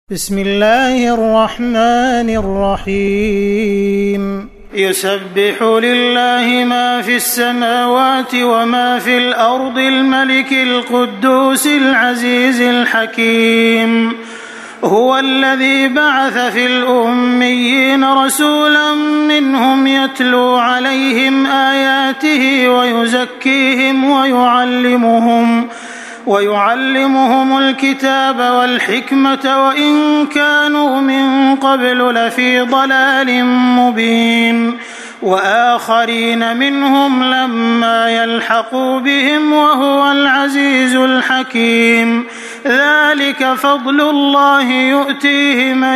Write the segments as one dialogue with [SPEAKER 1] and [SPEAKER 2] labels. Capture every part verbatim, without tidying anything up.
[SPEAKER 1] بسم الله الرحمن الرحيم يسبح لله ما في السماوات وما في الأرض الملك القدوس العزيز الحكيم هو الذي بعث في الأميين رسولا منهم يتلو عليهم آياته ويزكيهم ويعلمهم ويعلمهم الكتاب والحكمة وإن كانوا من قبل لفي ضلال مبين وآخرين منهم لما يلحقوا بهم وهو العزيز الحكيم ذلك فضل الله يؤتيه من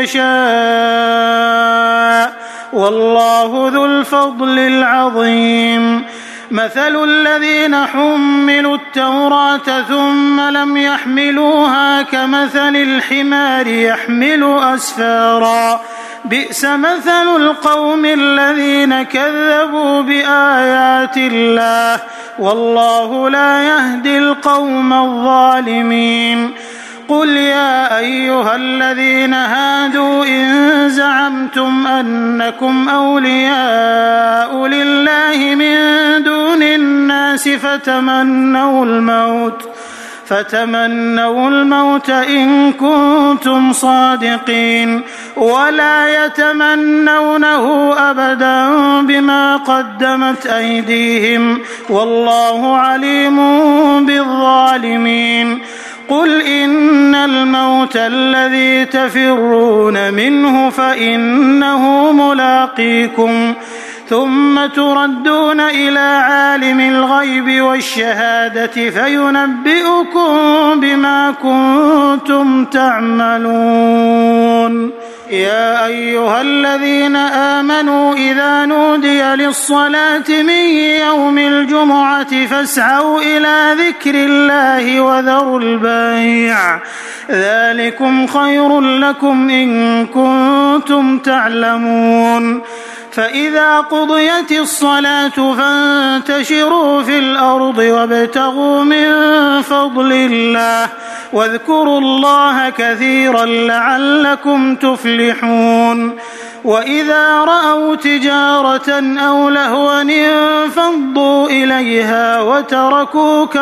[SPEAKER 1] يشاء والله ذو الفضل العظيم مثل الذين حملوا التوراة ثم لم يحملوها كمثل الحمار يحمل أسفارا بئس مثل القوم الذين كذبوا بآيات الله والله لا يهدي القوم الظالمين قل يا أيها الذين هادوا إن زعمتم أنكم أولياء لله من دون الناس فتمنوا الموت فتمنوا الموت إن كنتم صادقين ولا يتمنونه أبدا بما قدمت أيديهم والله عليم بالظالمين قل إن الموت الذي تفرون منه فإنه ملاقيكم ثم تردون إلى عالم الغيب والشهادة فينبئكم بما كنتم تعملون يا أيها الذين آمنوا إذا نودي للصلاة من يوم الجمعة فاسعوا إلى ذكر الله وذروا البيع ذلكم خير لكم إن كنتم تعلمون فإذا قضيت الصلاة فانتشروا في الأرض وابتغوا من فضل الله واذكروا الله كثيرا لعلكم تفلحون وإذا رأوا تجارة أو لهوا انفضوا إليها وتركوك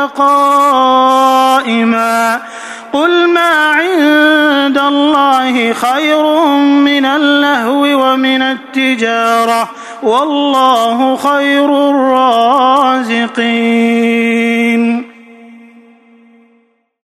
[SPEAKER 1] قائما قل ما عند الله خير من اللهو ومن التجارة والله خير الرازقين.